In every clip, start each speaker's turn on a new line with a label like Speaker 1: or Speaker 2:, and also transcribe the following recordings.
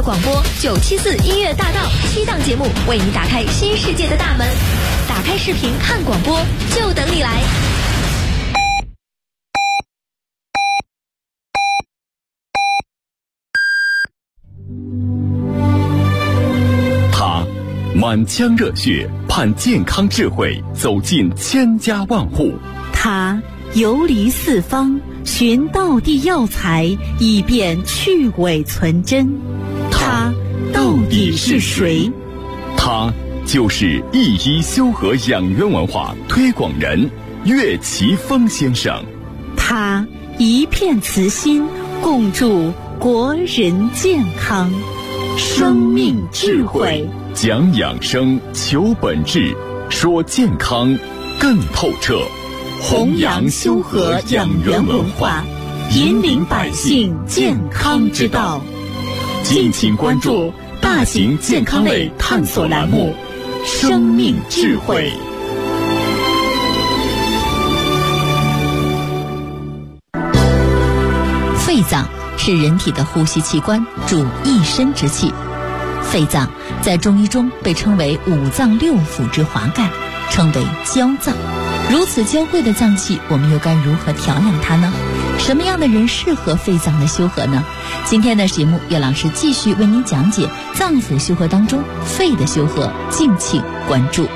Speaker 1: 广播974音乐大道7档节目，为你打开新世界的大门。打开视频看广播，就等你来。
Speaker 2: 他满腔热血，盼健康智慧走进千家万户。
Speaker 3: 他游离四方，寻道地药材，以便去伪存真。他到底是谁？
Speaker 2: 他就是一医修和养元文化推广人岳奇峰先生。
Speaker 3: 他一片慈心，共筑国人健康。生命智慧，
Speaker 2: 讲养生，求本质，说健康更透彻。
Speaker 3: 弘扬修和养元文化，引领百姓健康之道。敬请关注大型健康类探索栏目《生命智慧》。
Speaker 4: 肺脏是人体的呼吸器官，主一身之气。肺脏在中医中被称为五脏六腑之华盖，称为娇脏。如此娇贵的脏器，我们又该如何调养它呢？什么样的人适合肺脏的修和呢？今天的节目，岳老师继续为您讲解脏腑修和当中肺的修和，敬请关注。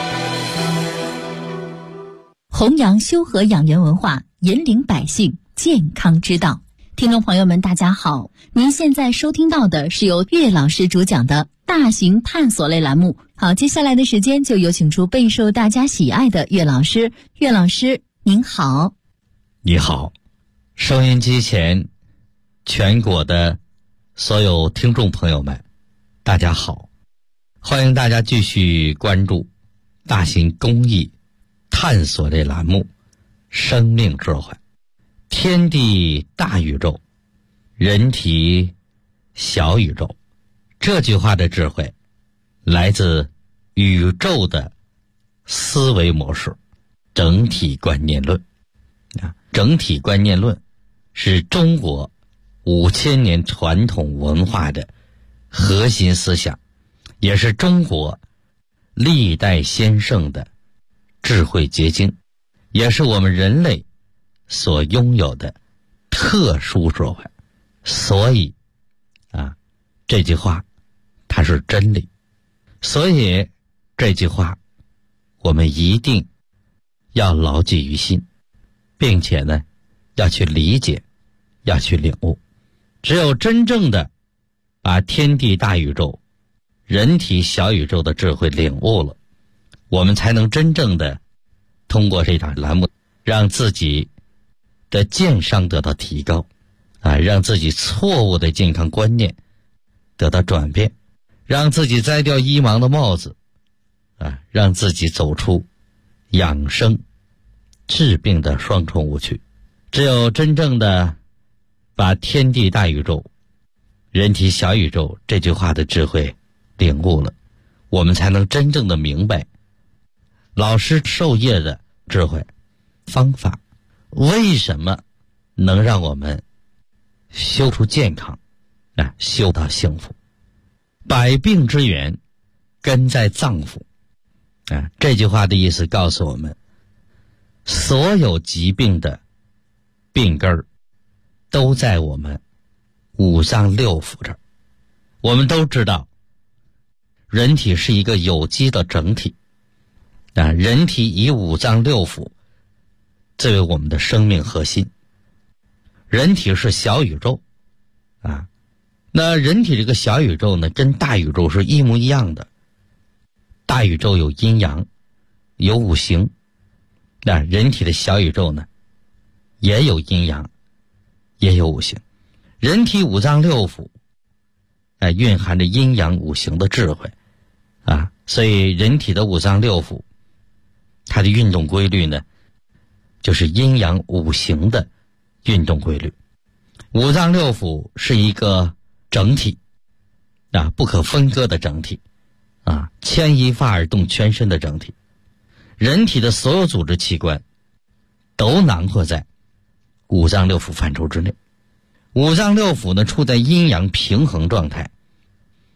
Speaker 4: 弘扬修和养元文化，引领百姓健康之道。听众朋友们，大家好，您现在收听到的是由岳老师主讲的大型探索类栏目。好，接下来的时间就有请出备受大家喜爱的岳老师。岳老师您好。
Speaker 5: 你好，收音机前全国的所有听众朋友们，大家好，欢迎大家继续关注大型公益探索类栏目生命智慧。天地大宇宙，人体小宇宙，这句话的智慧来自宇宙的思维模式整体观念论。整体观念论是中国5000年传统文化的核心思想，也是中国历代先圣的智慧结晶，也是我们人类所拥有的特殊智慧。所以这句话它是真理，所以这句话我们一定要牢记于心，并且呢要去理解，要去领悟。只有真正的把天地大宇宙、人体小宇宙的智慧领悟了，我们才能真正的通过这档栏目让自己的健商得到提高，让自己错误的健康观念得到转变，让自己摘掉医盲的帽子，让自己走出养生治病的双重误区。只有真正的把天地大宇宙、人体小宇宙这句话的智慧领悟了，我们才能真正的明白老师授业的智慧方法为什么能让我们修出健康，修到幸福。百病之源根在脏腑，这句话的意思告诉我们，所有疾病的病根儿都在我们五脏六腑这儿。我们都知道人体是一个有机的整体，人体以五脏六腑作为我们的生命核心。人体是小宇宙那人体这个小宇宙呢，跟大宇宙是一模一样的。大宇宙有阴阳，有五行，人体的小宇宙呢也有阴阳，也有五行。人体五脏六腑蕴含着阴阳五行的智慧所以人体的五脏六腑它的运动规律呢，就是阴阳五行的运动规律。五脏六腑是一个整体不可分割的整体牵一发而动全身的整体。人体的所有组织器官都囊括在五脏六腑范畴之内。五脏六腑呢处在阴阳平衡状态，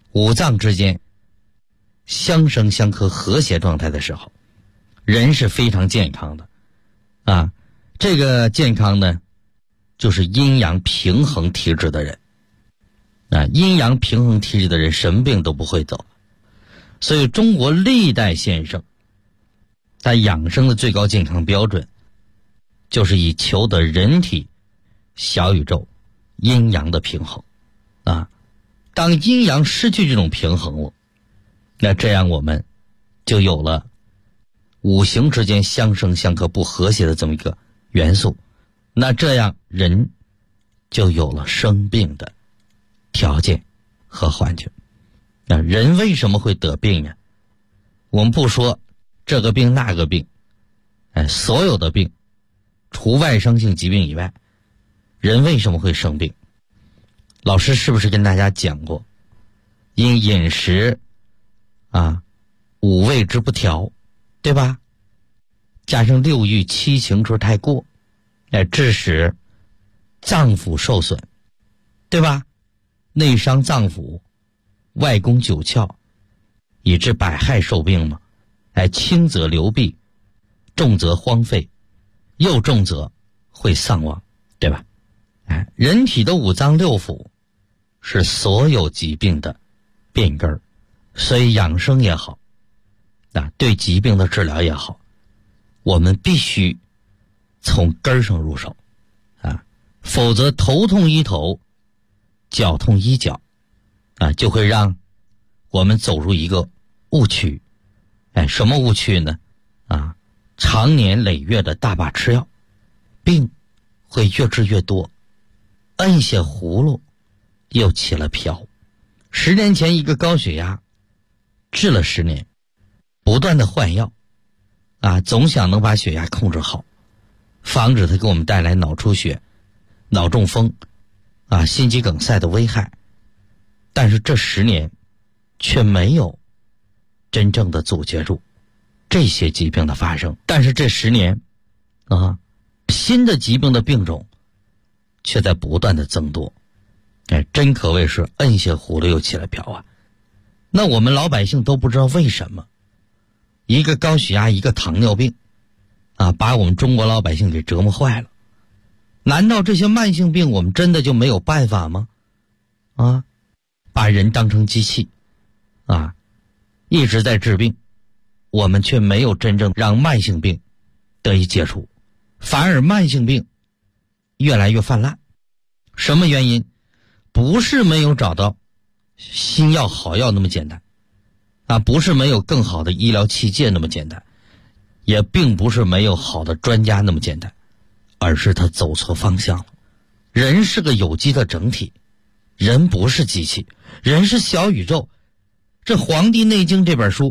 Speaker 5: 五脏之间相生相克和谐状态的时候，人是非常健康的啊。这个健康呢，就是阴阳平衡体质的人啊，阴阳平衡体质的人什么病都不会得。所以中国历代先生他养生的最高健康标准，就是以求得人体小宇宙阴阳的平衡啊。当阴阳失去这种平衡了，那这样我们就有了五行之间相生相克不和谐的这么一个元素，那这样人就有了生病的条件和环境。那人为什么会得病呢？我们不说这个病那个病，所有的病除外伤性疾病以外，人为什么会生病？老师是不是跟大家讲过，因饮食五味之不调，对吧？加上六欲七情之太过，致使脏腑受损，对吧？内伤脏腑，外攻九窍，以致百害受病嘛。轻则流弊，重则荒废，又重则会丧亡，对吧？人体的五脏六腑是所有疾病的病根，所以养生也好，对疾病的治疗也好，我们必须从根上入手否则头痛医头，脚痛医脚就会让我们走入一个误区。什么误区呢？常年累月的大把吃药，病会越治越多，摁下葫芦又起了瓢。10年前一个高血压治了10年，不断的换药总想能把血压控制好，防止它给我们带来脑出血、脑中风心肌梗塞的危害。但是这10年却没有真正的阻截住这些疾病的发生。但是这10年新的疾病的病种却在不断的增多。真可谓是摁下葫芦又起了瓢那我们老百姓都不知道为什么一个高血压一个糖尿病把我们中国老百姓给折磨坏了。难道这些慢性病我们真的就没有办法吗？把人当成机器一直在治病，我们却没有真正让慢性病得以解除，反而慢性病越来越泛滥。什么原因？不是没有找到新药好药那么简单不是没有更好的医疗器械那么简单，也并不是没有好的专家那么简单，而是他走错方向了。人是个有机的整体，人不是机器，人是小宇宙。这《黄帝内经》这本书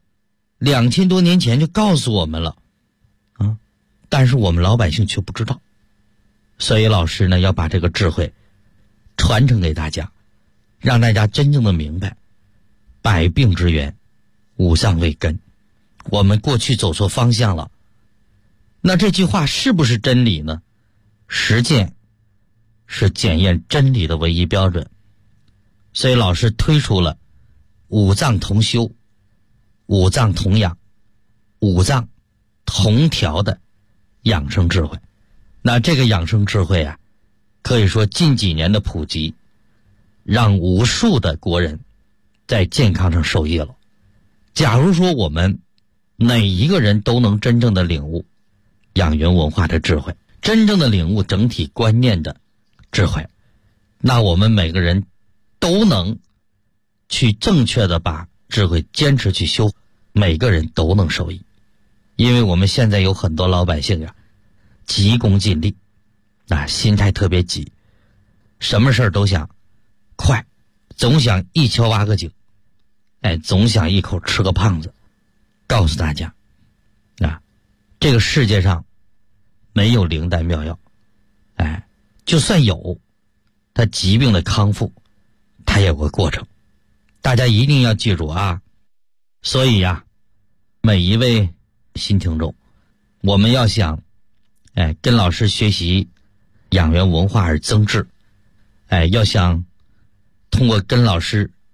Speaker 5: 2000多年前就告诉我们了但是我们老百姓却不知道。所以老师呢，要把这个智慧传承给大家，让大家真正的明白百病之源，五脏为根。我们过去走错方向了，那这句话是不是真理呢？实践是检验真理的唯一标准。所以老师推出了五脏同修、五脏同养、五脏同调的养生智慧。那这个养生智慧可以说近几年的普及，让无数的国人在健康上受益了。假如说我们每一个人都能真正的领悟养元文化的智慧，真正的领悟整体观念的智慧，那我们每个人都能去正确的把智慧坚持去修，每个人都能受益。因为我们现在有很多老百姓急功近利心态特别急，什么事儿都想快，总想一敲挖个井，总想一口吃个胖子。告诉大家这个世界上没有灵丹妙药，就算有，它疾病的康复它也有个过程，大家一定要记住所以每一位新听众，我们要想跟老师学习养元文化而增智，要想通过跟老师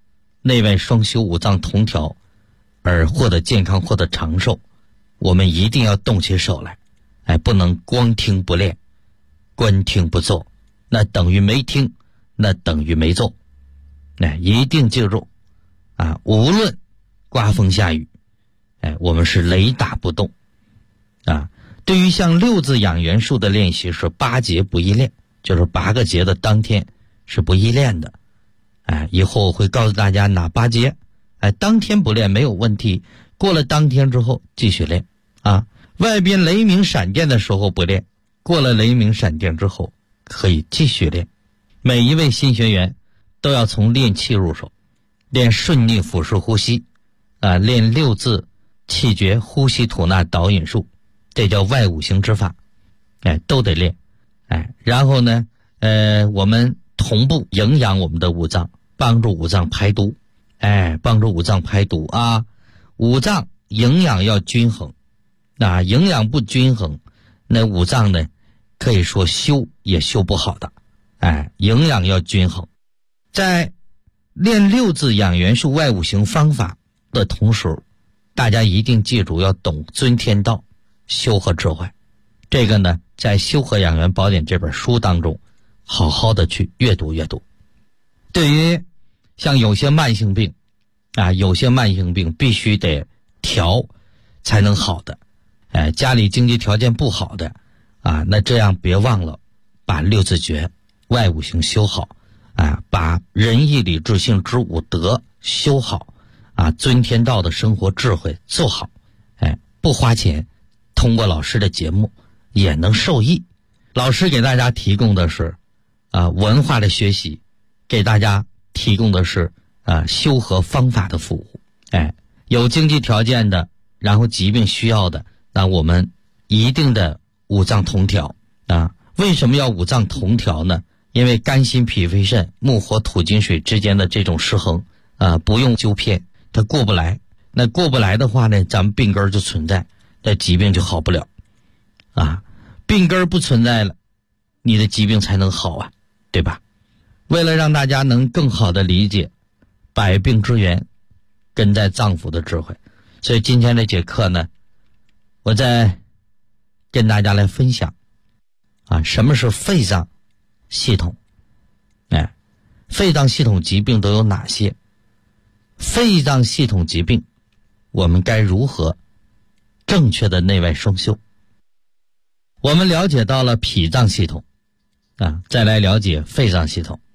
Speaker 5: 内外双修、五脏同调而获得健康、获得长寿，我们一定要动起手来。不能光听不练，光听不做，那等于没听，那等于没做。一定记住无论刮风下雨，我们是雷打不动。对于像六字养元术的练习是8节不易练，就是8个节的当天是不易练的。以后我会告诉大家哪8节，当天不练没有问题，过了当天之后继续练。外边雷鸣闪电的时候不练，过了雷鸣闪电之后可以继续练。每一位新学员都要从练气入手，练顺逆腹式呼吸，练6字气诀呼吸吐纳导引术，这叫外五行之法，都得练。然后呢，我们同步营养我们的五脏，帮助五脏排毒，帮助五脏排毒五脏营养要均衡，营养不均衡，那五脏呢，可以说修也修不好的。营养要均衡。在练6字养元术外五行方法的同时，大家一定记住要懂尊天道、修和智慧。这个呢，在《修和养元宝典》这本书当中好好的去阅读阅读。对于像有些慢性病有些慢性病必须得调才能好的，家里经济条件不好的那这样别忘了把6字诀外五行修好，把仁义礼智信之五德修好，尊天道的生活智慧做好，不花钱，通过老师的节目也能受益。老师给大家提供的是文化的学习，给大家提供的是修和方法的服务。有经济条件的，然后疾病需要的，那我们一定的五脏同调为什么要五脏同调呢？因为肝心脾肺肾木火土金水之间的这种失衡不用纠偏，它过不来。那过不来的话呢，咱们病根就存在，那疾病就好不了病根不存在了，你的疾病才能好对吧？为了让大家能更好的理解百病之源根在脏腑的智慧，所以今天这节课呢，我再跟大家来分享什么是肺脏系统。肺脏系统疾病都有哪些？肺脏系统疾病我们该如何正确的内外双修？我们了解到了脾脏系统再来了解肺脏系统。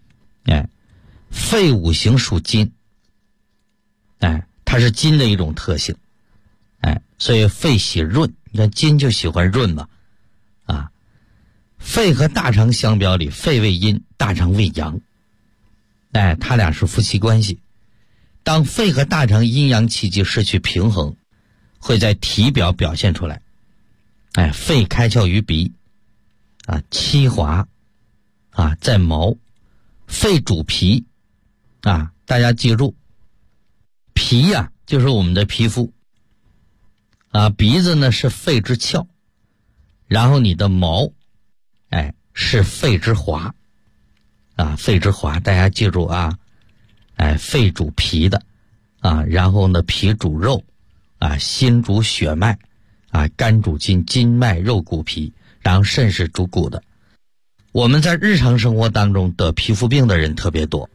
Speaker 5: 肺五行属金，它是金的一种特性，所以肺喜润，你看金就喜欢润嘛肺和大肠相表里，肺为阴，大肠为阳，它俩是夫妻关系。当肺和大肠阴阳气机失去平衡，会在体表表现出来。肺开窍于鼻七华在毛。肺主皮大家记住，皮就是我们的皮肤鼻子呢是肺之窍，然后你的毛是肺之华肺之华，大家记住肺主皮的然后呢脾主肉心主血脉肝主筋，筋脉肉骨皮，然后肾是主骨的。我们在日常生活当中得皮肤病的人特别多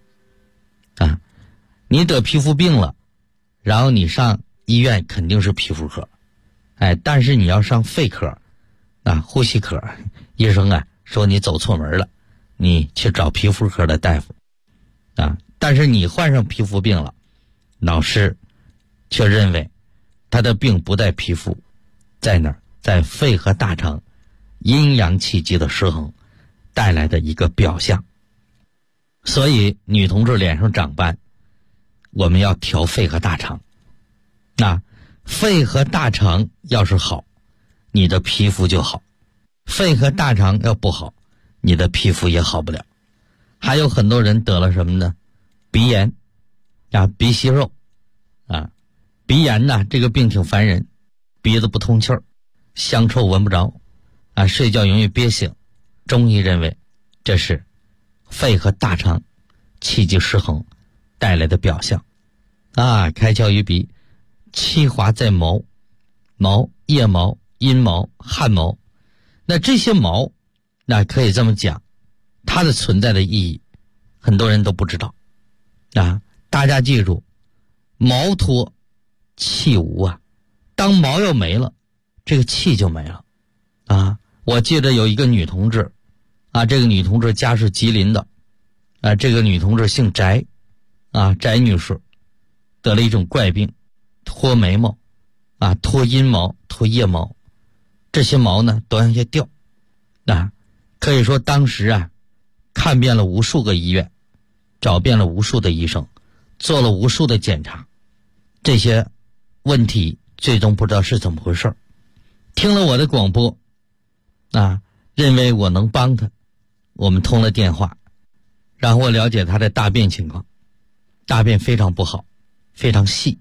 Speaker 5: 你得皮肤病了，然后你上医院肯定是皮肤科但是你要上肺科呼吸科，医生说你走错门了，你去找皮肤科的大夫但是你患上皮肤病了，老师却认为他的病不在皮肤，在哪儿？在肺和大肠阴阳气机的失衡带来的一个表象。所以女同志脸上长斑，我们要调肺和大肠肺和大肠要是好，你的皮肤就好；肺和大肠要不好，你的皮肤也好不了。还有很多人得了什么呢？鼻炎鼻息肉鼻炎这个病挺烦人，鼻子不通气儿，香臭闻不着睡觉容易憋醒。中医认为这是肺和大肠气机失衡带来的表象。开窍于鼻，气滑在毛，腋毛、阴毛、汗毛。那这些毛，那可以这么讲，它的存在的意义，很多人都不知道。大家记住，毛脱气无啊，当毛要没了，这个气就没了。我记得有一个女同志，这个女同志家是吉林的，这个女同志姓翟，翟女士得了一种怪病，脱眉毛，脱阴毛，脱腋毛，这些毛呢都往下掉。可以说当时看遍了无数个医院，找遍了无数的医生，做了无数的检查，这些问题最终不知道是怎么回事。听了我的广播，认为我能帮他，我们通了电话，然后我了解他的大便情况，大便非常不好，非常细，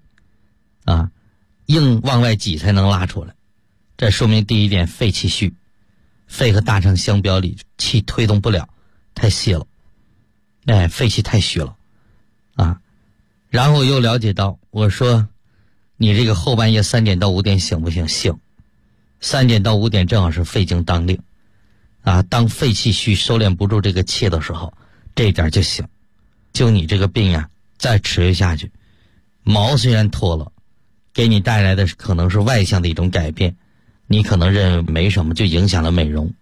Speaker 5: 硬往外挤才能拉出来。这说明第一点，肺气虚，肺和大肠相表里，气推动不了，太细了，肺气太虚了，然后又了解到，我说你这个后半夜3点到5点醒不醒？醒。3点到5点正好是肺经当令，当肺气虚收敛不住这个气的时候，这一点就醒。就你这个病再持续下去，毛虽然脱了，给你带来的可能是外向的一种改变，你可能认为没什么，就影响了美容。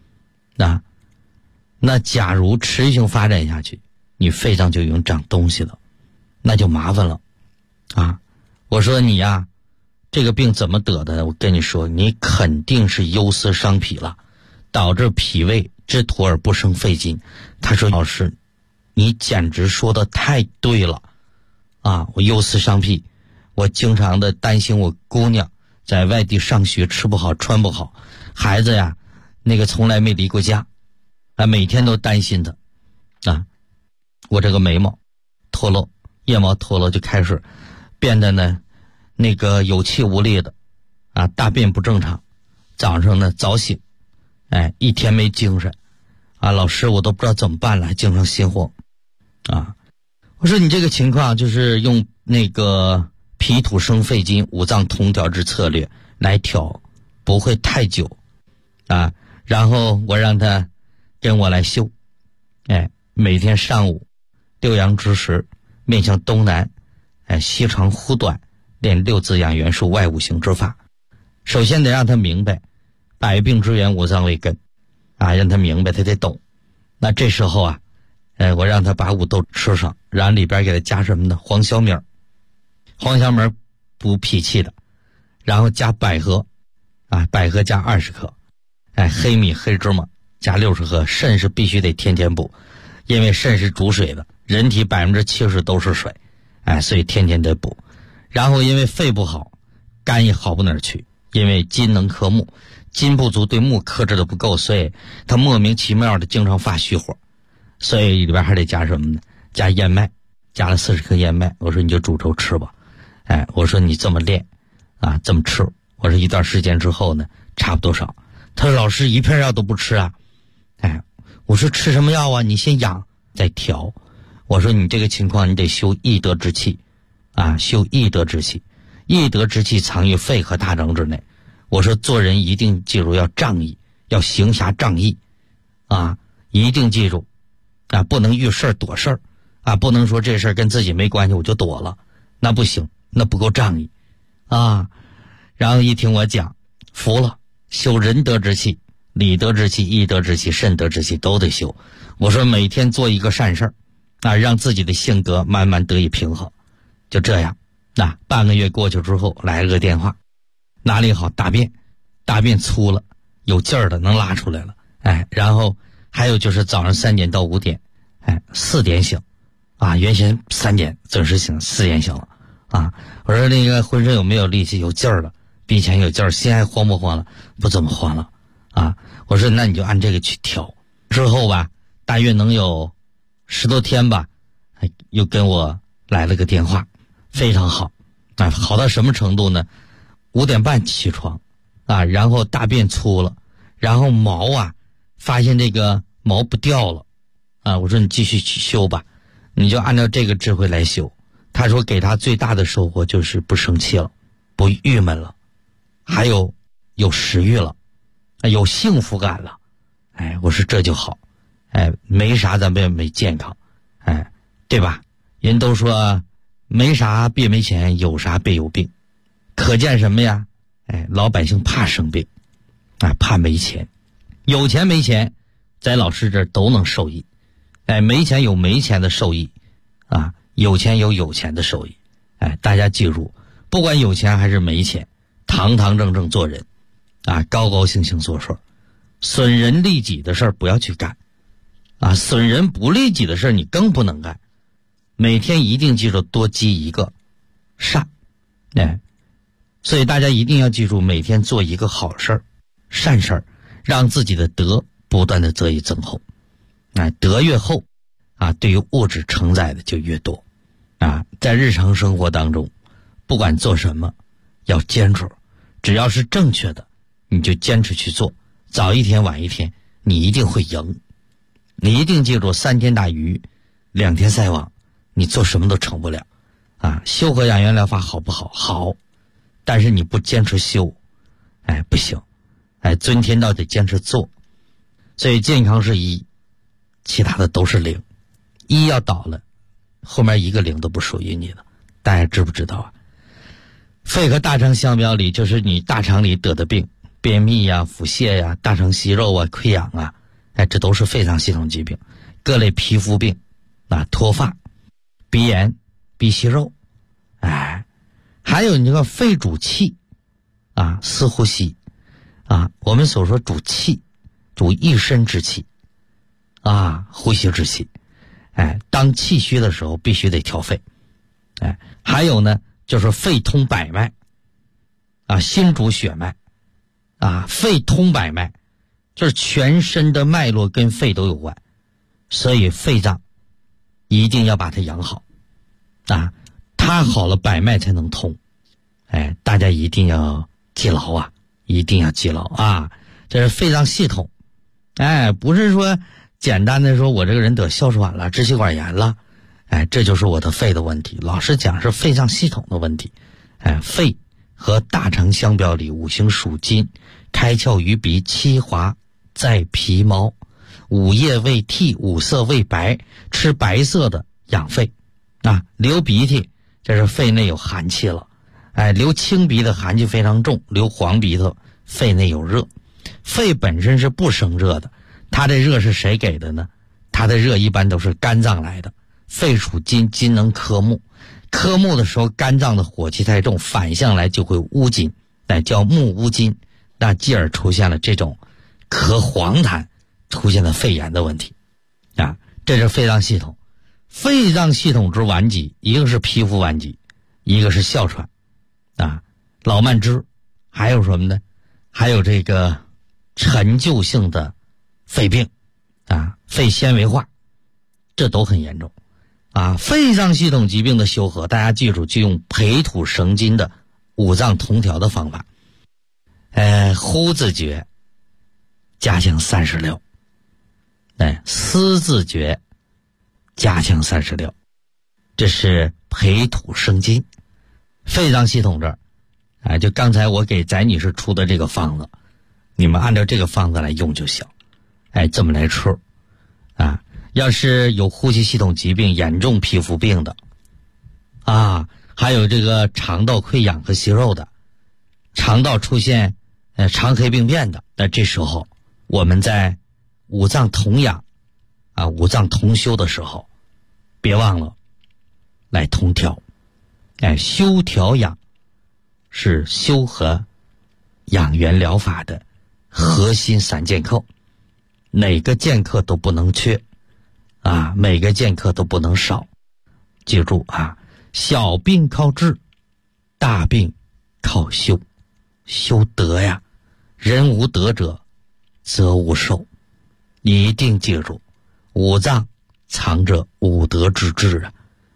Speaker 5: 那假如持续性发展下去，你肺上就有长东西了，那就麻烦了。我说你这个病怎么得的？我跟你说，你肯定是忧思伤脾了，导致脾胃之土而不生肺金。他说老师，你简直说的太对了我忧思伤脾，我经常的担心我姑娘在外地上学吃不好穿不好，孩子那个从来没离过家，每天都担心他我这个眉毛脱落，腋毛脱落，就开始变得呢那个有气无力的大便不正常，早上呢早醒，一天没精神老师我都不知道怎么办了，还经常心慌我说你这个情况就是用那个脾土生肺金五脏同调之策略来调，不会太久然后我让他跟我来修，每天上午6阳之时，面向东南，膝长呼短，练6字养元术外五行之法。首先得让他明白百病之源五脏为根让他明白，他得懂。那这时候我让他把五豆吃上，然后里边给他加什么呢？黄小米，黄小米补脾气的，然后加百合百合加20克，黑米黑芝麻加60克。肾是必须得天天补，因为肾是主水的，人体70%都是水，所以天天得补。然后因为肺不好，肝也好不哪儿去，因为金能克木，金不足对木克制的不够，所以他莫名其妙的经常发虚火，所以里边还得加什么呢？加燕麦，加了40克燕麦。我说你就煮粥吃吧，我说你这么练这么吃。我说一段时间之后呢，差不多少？他说老师一片药都不吃我说吃什么药你先养再调。我说你这个情况你得修益德之气修益德之气，益德之气藏于肺和大肠之内。我说做人一定记住要仗义，要行侠仗义一定记住不能遇事躲事儿不能说这事儿跟自己没关系我就躲了，那不行，那不够仗义然后一听我讲，服了，修仁德之气、礼德之气、义德之气、慎德之气都得修。我说每天做一个善事儿让自己的性格慢慢得以平衡。就这样半个月过去之后，来了个电话，哪里好？大便粗了，有劲儿的能拉出来了然后还有就是早上3点到5点4点醒原先3点准时醒，4点醒了我说那个浑身有没有力气？有劲儿了，比以前有劲儿，心还慌不慌了？不怎么慌了我说那你就按这个去调。之后大约能有10多天又跟我来了个电话，非常好好到什么程度呢？5点半起床然后大便粗了，然后毛发现这个毛不掉了我说你继续去修吧， 你就按照这个智慧来修。他说给他最大的收获就是不生气了，不郁闷了，还有食欲了，有幸福感了。我说这就好。没啥咱们也没健康，对吧？人都说没啥别没钱，有啥别有病。可见什么呀？老百姓怕生病，怕没钱。有钱没钱在老师这儿都能受益，没钱有没钱的受益，有钱有有钱的受益。大家记住，不管有钱还是没钱，堂堂正正做人，高高兴兴做事，损人利己的事儿不要去干，损人不利己的事儿你更不能干。每天一定记住多积一个善，所以大家一定要记住，每天做一个好事儿、善事儿，让自己的德不断的得以增厚。德越厚，对于物质承载的就越多。在日常生活当中，不管做什么，要坚持，只要是正确的，你就坚持去做，早一天晚一天，你一定会赢。你一定记住，3天打鱼，2天晒网，你做什么都成不了。修和养元疗法好不好？好，但是你不坚持修，不行。尊天道得坚持做。所以健康是1，其他的都是0。1要倒了，后面一个0都不属于你的。大家知不知道啊？肺和大肠相表里，就是你大肠里得的病，便秘呀、腹泻呀、大肠息肉啊、溃疡啊，这都是肺脏系统疾病。各类皮肤病，脱发、鼻炎、鼻息肉，还有你这个肺主气，四呼吸，我们所说主气，主一身之气，呼吸之气。当气虚的时候必须得调肺。还有呢，就是肺通百脉，心主血脉，肺通百脉，就是全身的脉络跟肺都有关，所以肺脏一定要把它养好，它好了，百脉才能通。大家一定要记牢一定要记牢这是肺脏系统。不是说简单的说我这个人得哮喘了、支气管炎了，这就是我的肺的问题。老实讲是肺脏系统的问题。肺和大肠相表里，5行属金，开窍于鼻，七华在皮毛，5液为涕，5色为白，吃白色的养肺。流鼻涕，这是肺内有寒气了。流青鼻的寒气非常重，流黄鼻的肺内有热。肺本身是不生热的，它的热是谁给的呢？它的热一般都是肝脏来的。肺属金，金能克木，克木的时候肝脏的火气太重，反向来就会乌金，叫木乌金，那继而出现了这种咳黄痰，出现了肺炎的问题。这是肺脏系统。肺脏系统之顽疾，一个是皮肤顽疾，一个是哮喘，老慢支，还有什么呢？还有这个陈旧性的肺病，肺纤维化，这都很严重。肺脏系统疾病的修和，大家记住，就用培土生金的5脏同调的方法。呼字诀加强36，思字诀加强36，这是培土生金。肺脏系统这儿，就刚才我给翟女士出的这个方子，你们按照这个方子来用就行。这么来吃。要是有呼吸系统疾病、严重皮肤病的，还有这个肠道溃疡和息肉的，肠道出现肠黑病变的，那这时候我们在5脏同养5脏同修的时候，别忘了来同调。修调养是修和养元疗法的核心3剑客，哪个剑客都不能缺，每个剑客都不能少。记住小病靠治，大病靠修。修德呀，人无德者则无寿。你一定记住，5脏藏着5德之志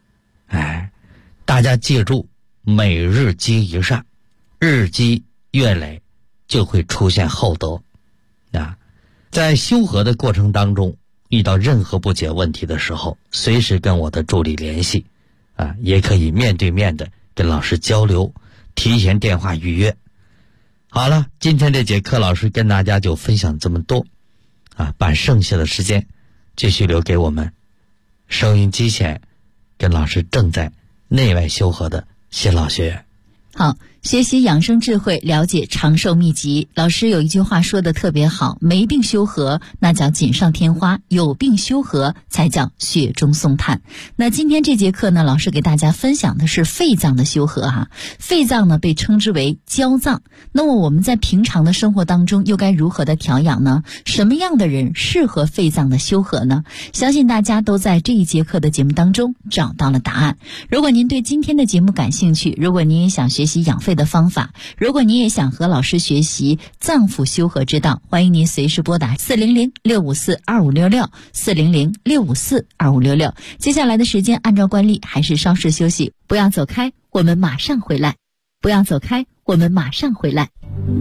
Speaker 5: 大家记住，每日积一善，日积月累就会出现厚德。在修和的过程当中， 遇到任何不解问题的时候，随时跟我的助理联系啊，也可以面对面的跟老师交流，提前电话预约。好了，今天这节课老师跟大家就分享这么多啊，把剩下的时间继续留给我们收音机前跟老师正在内外修和的新老学员。
Speaker 4: 好，学习养生智慧，了解长寿秘籍。老师有一句话说的特别好，没病修和那叫锦上添花，有病修和才叫雪中送炭。那今天这节课呢，老师给大家分享的是肺脏的修和哈。肺脏呢被称之为娇脏，那么我们在平常的生活当中又该如何的调养呢？什么样的人适合肺脏的修和呢？相信大家都在这一节课的节目当中找到了答案。如果您对今天的节目感兴趣，如果您也想学习养肺的方法，如果您也想和老师学习脏腑修和之道，欢迎您随时拨打400-654-2566 400-654-2566。接下来的时间按照惯例还是稍事休息，不要走开，我们马上回来。不要走开，我们马上回来。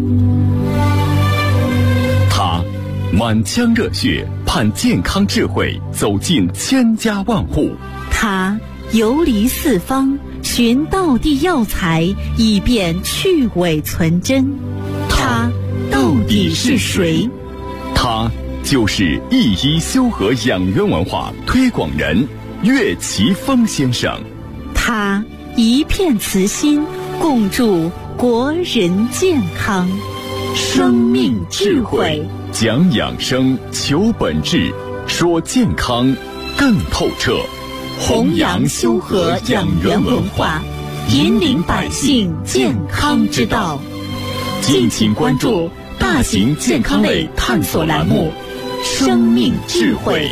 Speaker 2: 他满腔热血盼健康智慧走进千家万户，
Speaker 3: 他游离四方寻道地药材，以便去伪存真。他到底是谁？
Speaker 2: 他就是一医修和养元文化推广人岳奇峰先生。
Speaker 3: 他一片慈心，共筑国人健康。生命智慧，
Speaker 2: 讲养生，求本质，说健康更透彻。
Speaker 3: 弘扬修和养元文化，引领百姓健康之道。
Speaker 2: 敬请关注大型健康类探索栏目《生命智慧》。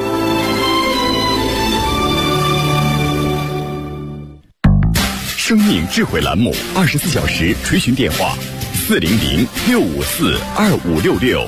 Speaker 2: 生命智慧栏目24小时垂询电话400-654-2566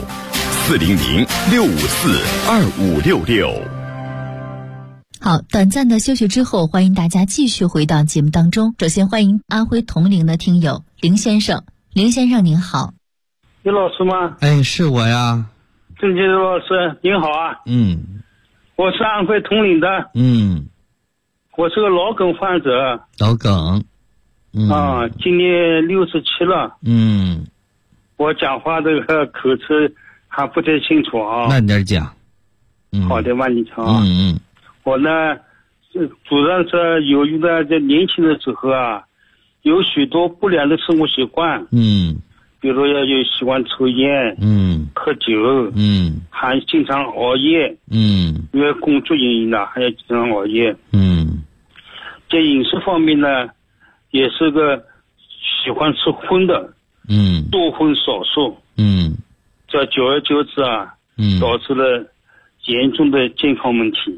Speaker 2: 400-654-2566。
Speaker 4: 好，短暂的休息之后，欢迎大家继续回到节目当中。首先欢迎安徽铜陵的听友林先生。林先生您好。
Speaker 6: 有老师吗？
Speaker 5: 哎，是我呀。
Speaker 6: 郑杰老师您好啊。我是安徽铜陵的。我是个脑梗患者。
Speaker 5: 脑梗。
Speaker 6: 今年67了。我讲话这个口齿还不太清楚啊。
Speaker 5: 慢点讲。
Speaker 6: 好的，慢点讲啊。我呢，主要是由于呢，在年轻的时候啊，有许多不良的生活习惯。比如要有喜欢抽烟，喝酒，还经常熬夜，因为工作原因呢，还要经常熬夜。在饮食方面呢，也是个喜欢吃荤的，多荤少素。这久而久之啊，导致了严重的健康问题。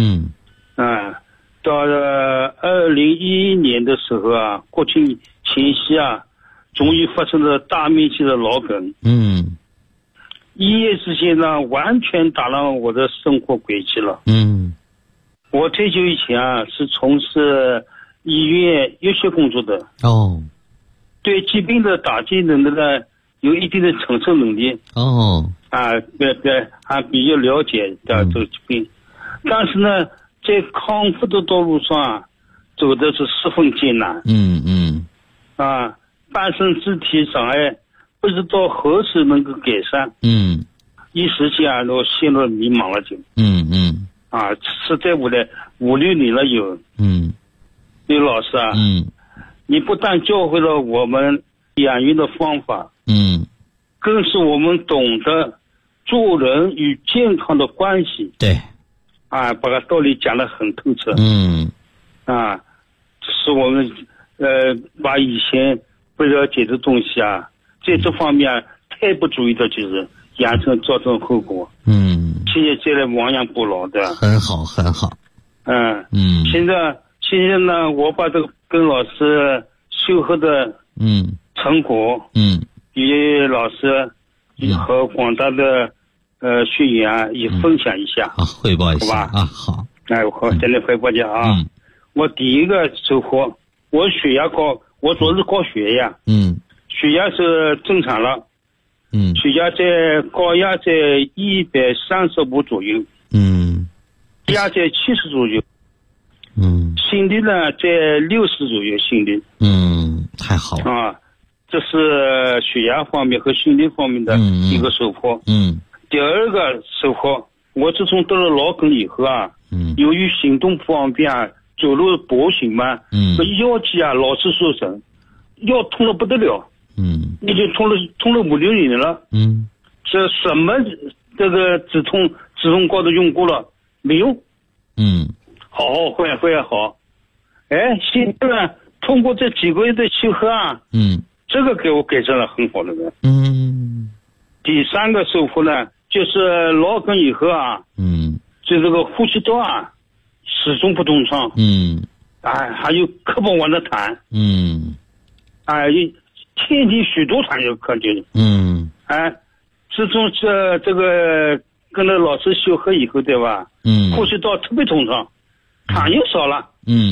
Speaker 6: 到了2011年的时候啊，国庆前夕啊，终于发生了大面积的脑梗。一夜之间呢，完全打乱我的生活轨迹了。我退休以前啊，是从事医院医学工作的。对疾病的打击能力呢，有一定的承受能力。还比较了解的这个疾病。但是呢，在康复的道路上啊，走的是十分艰难。半身肢体障碍不知道何时能够改善。一时间啊，我陷入迷茫了就。实在我的5-6年了有。刘老师啊，你不但教会了我们养育的方法，更是我们懂得做人与健康的关系。
Speaker 5: 对。
Speaker 6: 把个道理讲得很透彻。使我们把以前不了解的东西啊，在这方面太不注意的，就是养成造成后果。现在再来亡羊补牢的。
Speaker 5: 很好，很好。
Speaker 6: 现在呢，我把这个跟老师修和的成果，与老师和广大的学员啊，也分享一下。
Speaker 5: 汇报一下。
Speaker 6: 好吧。
Speaker 5: 好。
Speaker 6: 我再来汇报一下啊。我第一个收获，我血压高，我主要是高血压。血压是正常了。血压在高压在135左右。 压在70左右。心率呢在60左右，心率。
Speaker 5: 太好了
Speaker 6: 啊，这是血压方面和心率方面的一个收获。第二个收获，我自从得了脑梗以后啊，由于行动不方便啊，走路跛行嘛，这腰肌啊老是受伤，腰痛得不得了。已经痛了5-6年了。这什么这个止痛膏都用过了，没用。好，会好。现在呢，通过这几个月的契合啊，这个给我改善了很好的人。第三个收获呢，就是脑梗以后啊，就这个呼吸道啊，始终不通畅。还有胳膊往那弹。天天许多痰有感觉。自从这个跟着老师修合以后，对吧？呼吸道特别通畅，痰又少了。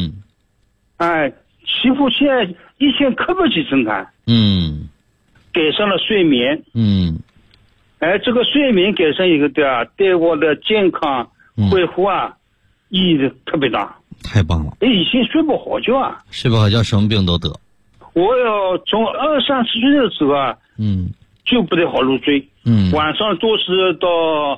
Speaker 6: 几乎现在以前咳不几声痰。改善了睡眠。这个睡眠改善以后，对啊，对我的健康恢复啊，意义特别大。
Speaker 5: 太棒了！
Speaker 6: 以前睡不好觉啊，
Speaker 5: 睡不好觉什么病都得。
Speaker 6: 我要从20-30岁的时候啊，就不太好入睡。晚上都是到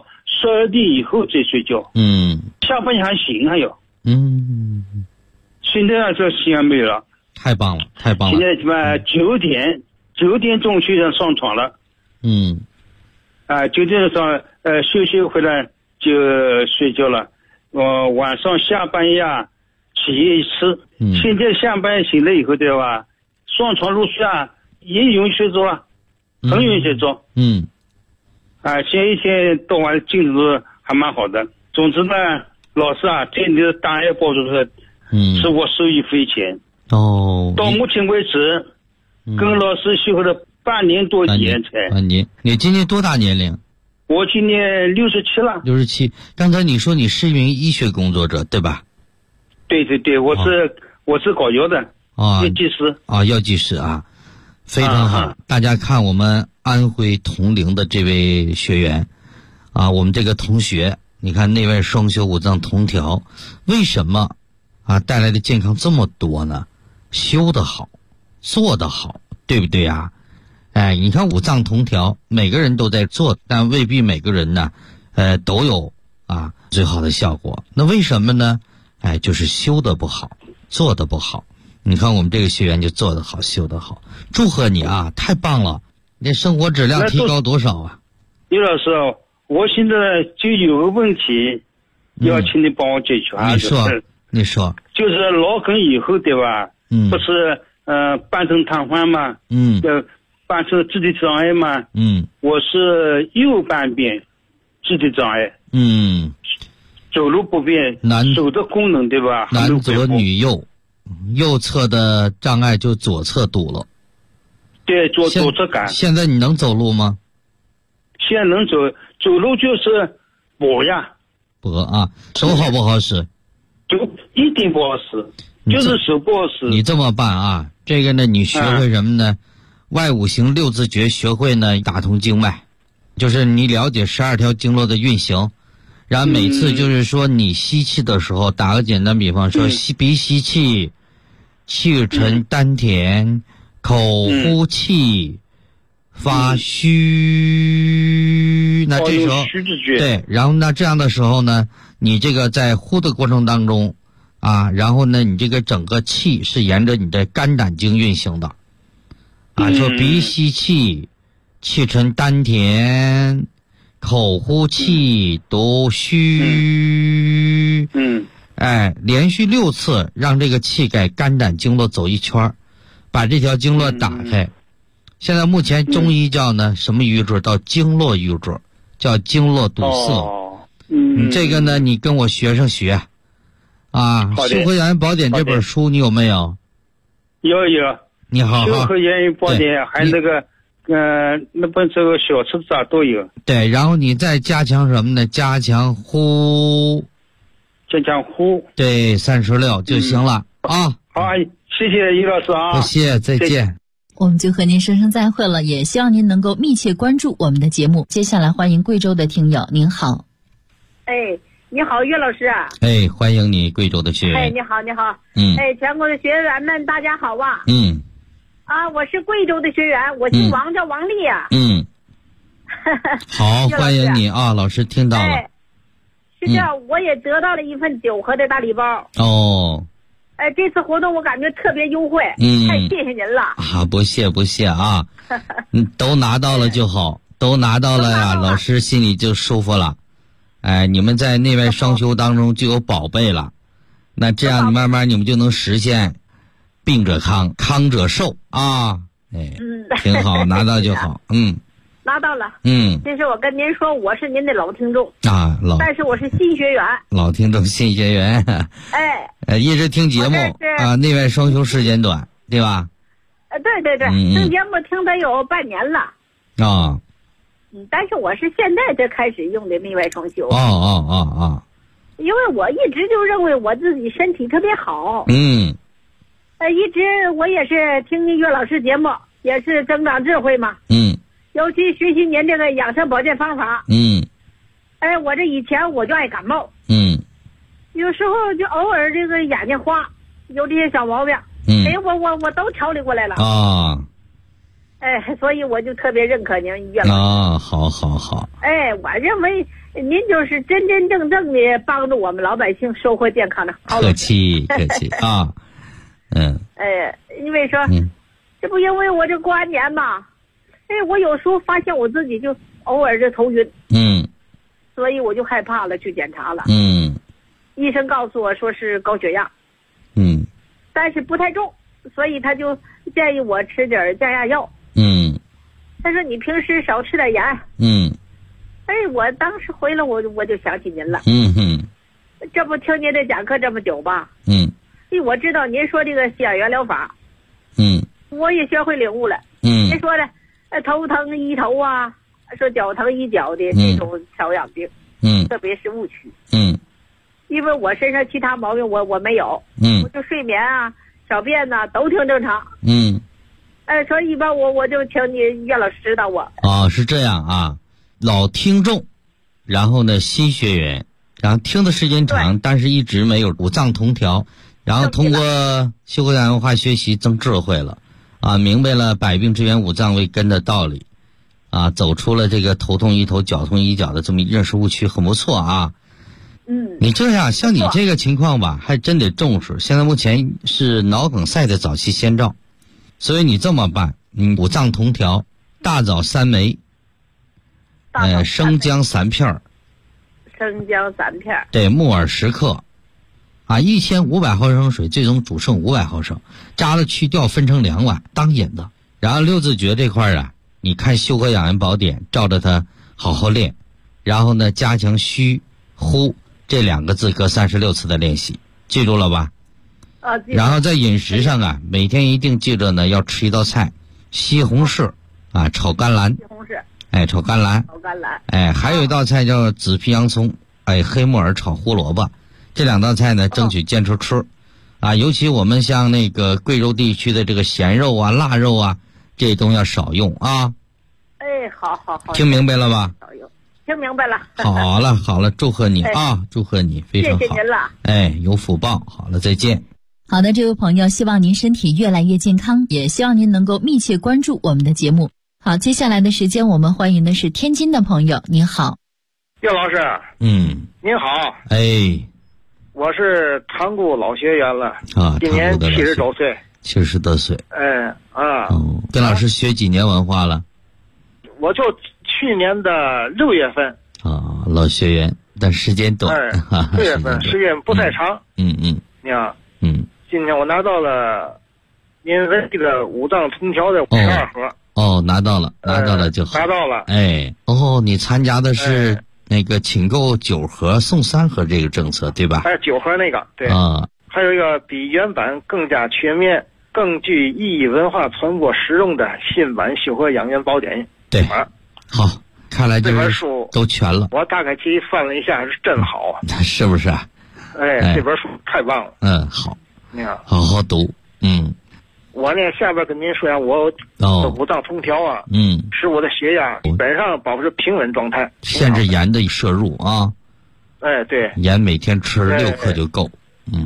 Speaker 6: 12点以后再睡觉。下半夜还行还有。现在这西安没有了。
Speaker 5: 太棒了。现
Speaker 6: 在什么9点钟就想上床了。9点上休息回来就睡觉了。晚上下半夜啊起夜一次。现在下半夜醒了以后，对吧？上床入睡啊也容易睡着了，很容易睡着。现在一天到晚精神还蛮好的。总之呢，老师啊，对你的大爱帮助是我受益匪浅。到目前为止，跟老师修了半年多年才。
Speaker 5: 你今年多大年龄？
Speaker 6: 我今年67了。
Speaker 5: 67。刚才你说你是一名医学工作者，对吧？
Speaker 6: 对，我是搞药的。药剂师。
Speaker 5: 药剂师啊，非常好。大家看我们安徽铜陵的这位学员我们这个同学，你看那位双修五脏同调，为什么带来的健康这么多呢？修得好，做得好，对不对啊？你看五脏同调，每个人都在做，但未必每个人呢都有最好的效果。那为什么呢？就是修得不好，做得不好。你看我们这个学员就做得好，修得好。祝贺你啊，太棒了！你生活质量提高多少啊？
Speaker 6: 刘老师，我现在就有个问题要请你帮我解决。
Speaker 5: 你说
Speaker 6: 就是脑梗以后，对吧？不是半身瘫痪吗？半身肢体障碍吗？我是右半边肢体障碍。走路不便，手的功能，对吧？
Speaker 5: 男左女右，右侧的障碍就左侧堵了。
Speaker 6: 对，左侧感。
Speaker 5: 现在你能走路吗？
Speaker 6: 现在能走路就是跛呀。
Speaker 5: 跛手好不好使？
Speaker 6: 就一点不好使，就是手不好使。
Speaker 5: 你这么办这个呢，你学会什么呢？外五行六字诀，学会呢打通经脉，就是你了解12条经络的运行。然后每次就是说你吸气的时候，打个简单比方说，鼻吸气，气沉丹田，口呼气，发虚。那这时候对，然后呢这样的时候呢，你这个在呼的过程当中然后呢你这个整个气是沿着你的肝胆经运行的说鼻吸气，气沉丹田，口呼气，读虚。连续6次让这个气给肝胆经络走一圈，把这条经络打开。现在目前中医叫呢什么瘀滞？叫经络瘀滞，叫经络堵塞。这个呢你跟我学生学修和养元宝典这本书你有没有？
Speaker 6: 有。
Speaker 5: 你好，
Speaker 6: 修和养元宝典还有那个那本这个小册子都有。
Speaker 5: 对，然后你再加强什么呢？加强呼。对，36就行了
Speaker 6: 好，谢谢于老师
Speaker 5: 不谢，再见。
Speaker 4: 我们就和您说声再会了，也希望您能够密切关注我们的节目。接下来欢迎贵州的听友，您好。
Speaker 7: 你好，岳老师。
Speaker 5: 哎，欢迎你，贵州的学员。
Speaker 7: 哎，你好，你好。全国的学员们，大家好啊。我是贵州的学员，我姓王，叫王丽啊。
Speaker 5: 好，欢迎你啊，老师听到了。
Speaker 7: 是这样，我也得到了一份9盒的大礼包。这次活动我感觉特别优惠。太谢谢您了。
Speaker 5: 不谢啊。都拿到了就好，都拿到了呀，老师心里就舒服了。你们在内外双修当中就有宝贝了，那这样慢慢你们就能实现病者康，康者寿啊。挺好，拿到就好。
Speaker 7: 拿到了。其实我跟您说，我是您的老听众
Speaker 5: 啊，
Speaker 7: 但是我是新学员。
Speaker 5: 老听众，新学员。一直听节目啊，内外双修时间短，对吧？
Speaker 7: 对，听节目听得有半年了。但是我是现在才开始用的内外双修。因为我一直就认为我自己身体特别好。一直我也是听岳老师节目，也是增长智慧嘛。尤其学习您这个养生保健方法。我这以前我就爱感冒。有时候就偶尔这个眼睛花，有这些小毛病。我都调理过来了。所以我就特别认可您岳老师。
Speaker 5: 好。
Speaker 7: 我认为您就是真真正正的帮助我们老百姓收获健康的。
Speaker 5: 客气啊。
Speaker 7: 因为说，这不因为我这过完年嘛，我有时候发现我自己就偶尔就头晕。所以我就害怕了，去检查了。医生告诉我说是高血压。但是不太重，所以他就建议我吃点降压药。他说你平时少吃点盐。我当时回来我就想起您了。这不听您的讲课这么久吧。我知道您说这个西亚原疗法。我也学会领悟了。您说的头疼医头啊，说脚疼医脚的这种调养病。特别是误区。因为我身上其他毛病我没有。我就睡眠啊、小便呐都挺正常。所以一般我就请你岳老师指导我。
Speaker 5: 是这样啊，老听众，然后呢新学员，然后听的时间长，但是一直没有五脏同调，然后通过修口养文化学习增智慧了明白了百病之源五脏为根的道理走出了这个头痛医头脚痛医脚的这么认识误区，很不错啊。你这样像你这个情况吧，还真得重视。现在目前是脑梗塞的早期先兆，所以你这么办，五脏同调，大枣3枚，生姜3片，对，木耳10克，1500毫升水，最终煮剩500毫升，渣了去掉，分成2碗当饮的。然后六字诀这块你看《修口养颜宝典》，照着它好好练，然后呢加强虚呼这2个字各36次的练习，记住了吧？然后在饮食上每天一定记着呢，要吃一道菜，西红柿炒甘蓝。炒甘蓝。还有一道菜叫紫皮洋葱，黑木耳炒胡萝卜。这2道菜呢，争取坚持吃。尤其我们像那个贵州地区的这个咸肉腊肉这些东西要少用啊。
Speaker 7: 好。
Speaker 5: 听明白了吧？
Speaker 7: 听明白了。
Speaker 5: 好了，祝贺你祝贺你，非常好。
Speaker 7: 谢谢您了。
Speaker 5: 有福报。好了，再见。
Speaker 4: 好的，这位朋友，希望您身体越来越健康，也希望您能够密切关注我们的节目。好，接下来的时间我们欢迎的是天津的朋友，您好。
Speaker 6: 岳老师。您好。我是塘沽老学员了今年70多岁。
Speaker 5: 70多岁。跟老师学几年文化了？
Speaker 6: 我就去年的6月份。
Speaker 5: 老学员，但时间短。
Speaker 6: 6月份时间不太长。你看。今天我拿到了您这个五脏同调的12盒。拿到了就好。拿到了。你参加的是那个请购9盒送3盒这个政策，对吧？9盒那个，对。还有一个比原版更加全面、更具意义文化传播实用的新版修和养元宝典。
Speaker 5: 对。好，看来
Speaker 6: 这本书
Speaker 5: 都全了。
Speaker 6: 我大概去翻了一下，是真好。
Speaker 5: 是不是？
Speaker 6: 这本书太棒了。
Speaker 5: 好。
Speaker 6: 你看，
Speaker 5: 好好读。
Speaker 6: 我呢，下边跟您说呀，我五脏同调使我的血压基本上保持平稳状态，
Speaker 5: 限制盐的摄入
Speaker 8: 哎，对。
Speaker 5: 盐每天吃6克就够。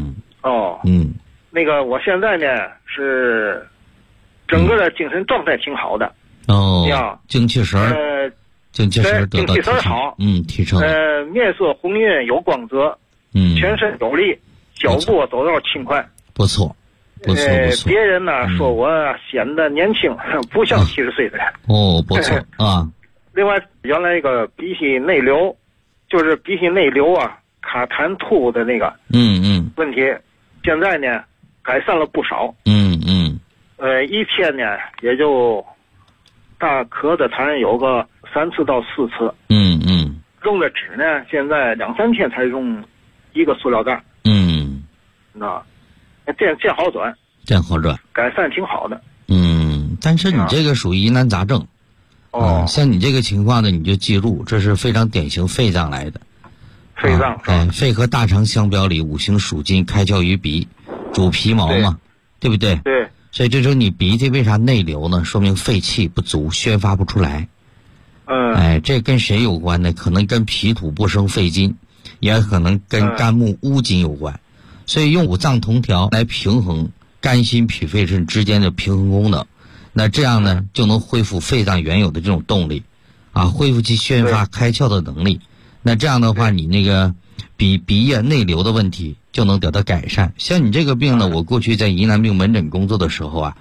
Speaker 8: 那个我现在呢是整个的精神状态挺好的。
Speaker 5: 精气神精气神得到提升。
Speaker 8: 好。
Speaker 5: 提升。
Speaker 8: 面色红润有光泽。全身有力，脚步走道轻快。
Speaker 5: 不错。
Speaker 8: 别人呢说我显得年轻，不像70岁的人。
Speaker 5: 不错啊。
Speaker 8: 另外，原来一个鼻息内流，就是鼻息内流啊，卡痰吐的那个问题，现在呢改善了不少。一天呢也就大咳的痰有个3次到4次。用的纸呢，现在2-3天才用一个塑料袋。见好转，改善挺好的。
Speaker 5: 但是你这个属于疑难杂症。像你这个情况呢，你就记住，这是非常典型肺脏来的。
Speaker 8: 肺脏
Speaker 5: 肺和大肠相表里，5行属金，开窍于鼻，主皮毛嘛，对不对？
Speaker 8: 对。
Speaker 5: 所以这时候你鼻涕为啥内流呢？说明肺气不足，宣发不出来。这跟谁有关呢？可能跟脾土不生肺金，也可能跟肝木乌金有关。所以用五脏同调来平衡肝心脾肺肾之间的平衡功能，那这样呢就能恢复肺脏原有的这种动力，恢复其宣发开窍的能力。那这样的话，你那个鼻液内流的问题就能得到改善。像你这个病呢，我过去在疑难病门诊工作的时候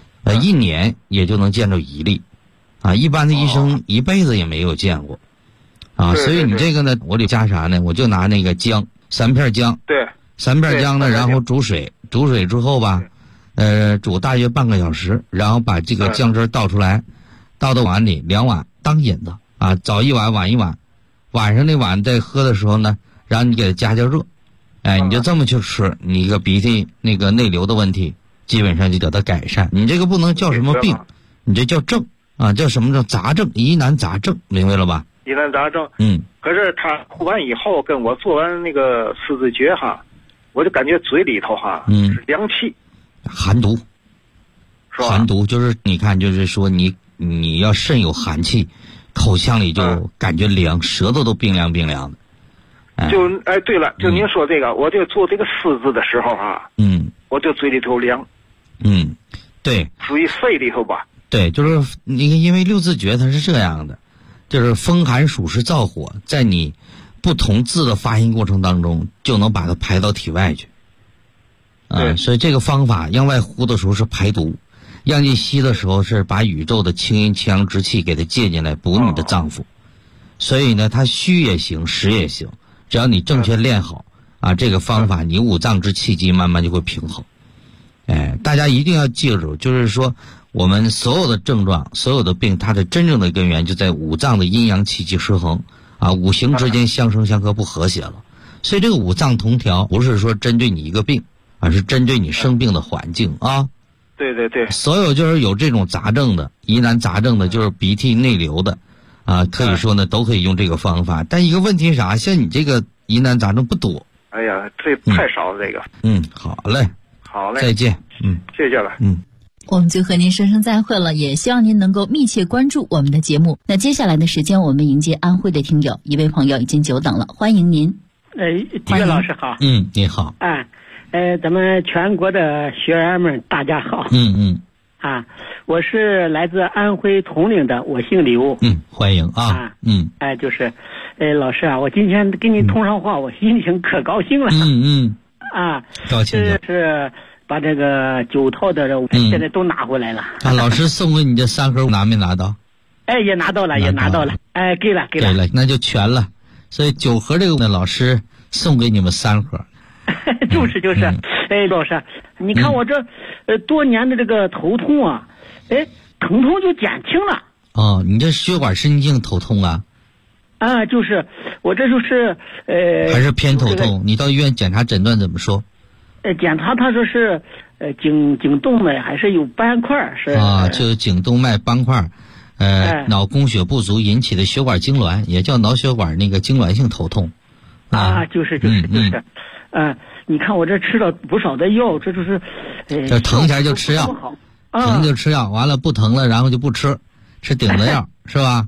Speaker 5: 1年也就能见着一例，一般的医生一辈子也没有见过，所以你这个呢，我得加啥呢？我就拿那个姜，3片姜，
Speaker 8: 对
Speaker 5: ，3片姜呢，然后煮水之后吧，煮大约半个小时，然后把这个姜汁倒出来，倒到碗里2碗当饮子早1碗晚1碗，晚上那碗在喝的时候呢，然后你给它加热，你就这么去吃，你一个鼻涕那个内流的问题基本上就得到改善。你这个不能叫什么病，你这叫症叫什么症？杂症，疑难杂症，明白了吧？
Speaker 8: 疑难杂症。可是他吐完以后跟我做完那个四字诀我就感觉嘴里头是凉气，
Speaker 5: 寒毒，
Speaker 8: 是吧？
Speaker 5: 寒毒就是你看，就是说你要肾有寒气，口腔里就感觉凉，舌头都冰凉冰凉的。
Speaker 8: 对了，就您说这个，我就做这个四字的时候我就嘴里头凉。
Speaker 5: 对，
Speaker 8: 属于肺里头吧。
Speaker 5: 对，就是因为六字诀它是这样的，就是风寒暑湿燥火，在你不同字的发音过程当中，就能把它排到体外去。所以这个方法让外呼的时候是排毒，让进吸的时候是把宇宙的清阴清阳之气给它借进来补你的脏腑。所以呢，它虚也行，实也行，只要你正确练好这个方法，你五脏之气机慢慢就会平衡。大家一定要记住，就是说我们所有的症状，所有的病，它的真正的根源就在五脏的阴阳气机失衡五行之间相生相克不和谐了。所以这个五脏同调不是说针对你一个病，而是针对你生病的环境
Speaker 8: 对对对，
Speaker 5: 所有就是有这种杂症的疑难杂症的，就是鼻涕内流的可以说呢都可以用这个方法。但一个问题是啥？像你这个疑难杂症不多。
Speaker 8: 哎呀，这太少了这个。
Speaker 5: 好嘞。
Speaker 8: 好嘞，
Speaker 5: 再见。
Speaker 8: 谢谢了。
Speaker 4: 我们就和您说声再会了，也希望您能够密切关注我们的节目。那接下来的时间，我们迎接安徽的听友，一位朋友已经久等了，欢迎您。
Speaker 9: 季月老师好。
Speaker 5: 你好。
Speaker 9: 咱们全国的学员们大家好。我是来自安徽铜陵的，我姓刘。
Speaker 5: 欢迎
Speaker 9: 就是老师我今天跟你通上话，我心情可高兴了。
Speaker 5: 高兴了。
Speaker 9: 是把这个9套的现在都拿回来了。
Speaker 5: 老师送给你这3盒拿没拿到？
Speaker 9: 也拿到了，也拿到了。给了，
Speaker 5: 那就全了。所以9盒这个呢，老师送给你们3盒。
Speaker 9: 就是，老师，你看我这多年的这个头痛疼痛就减轻了。
Speaker 5: 你这血管神经头痛
Speaker 9: 就是我这就是
Speaker 5: 还是偏头痛。你到医院检查诊断怎么说？
Speaker 9: 检查他说是颈动脉还是有斑块是
Speaker 5: 就颈动脉斑块，脑供血不足引起的血管痉挛，也叫脑血管那个痉挛性头痛。
Speaker 9: 就是。你看我这吃了不少的药，这就是
Speaker 5: 这疼前就吃药，疼就吃药，完了不疼了然后就不吃顶子药是吧？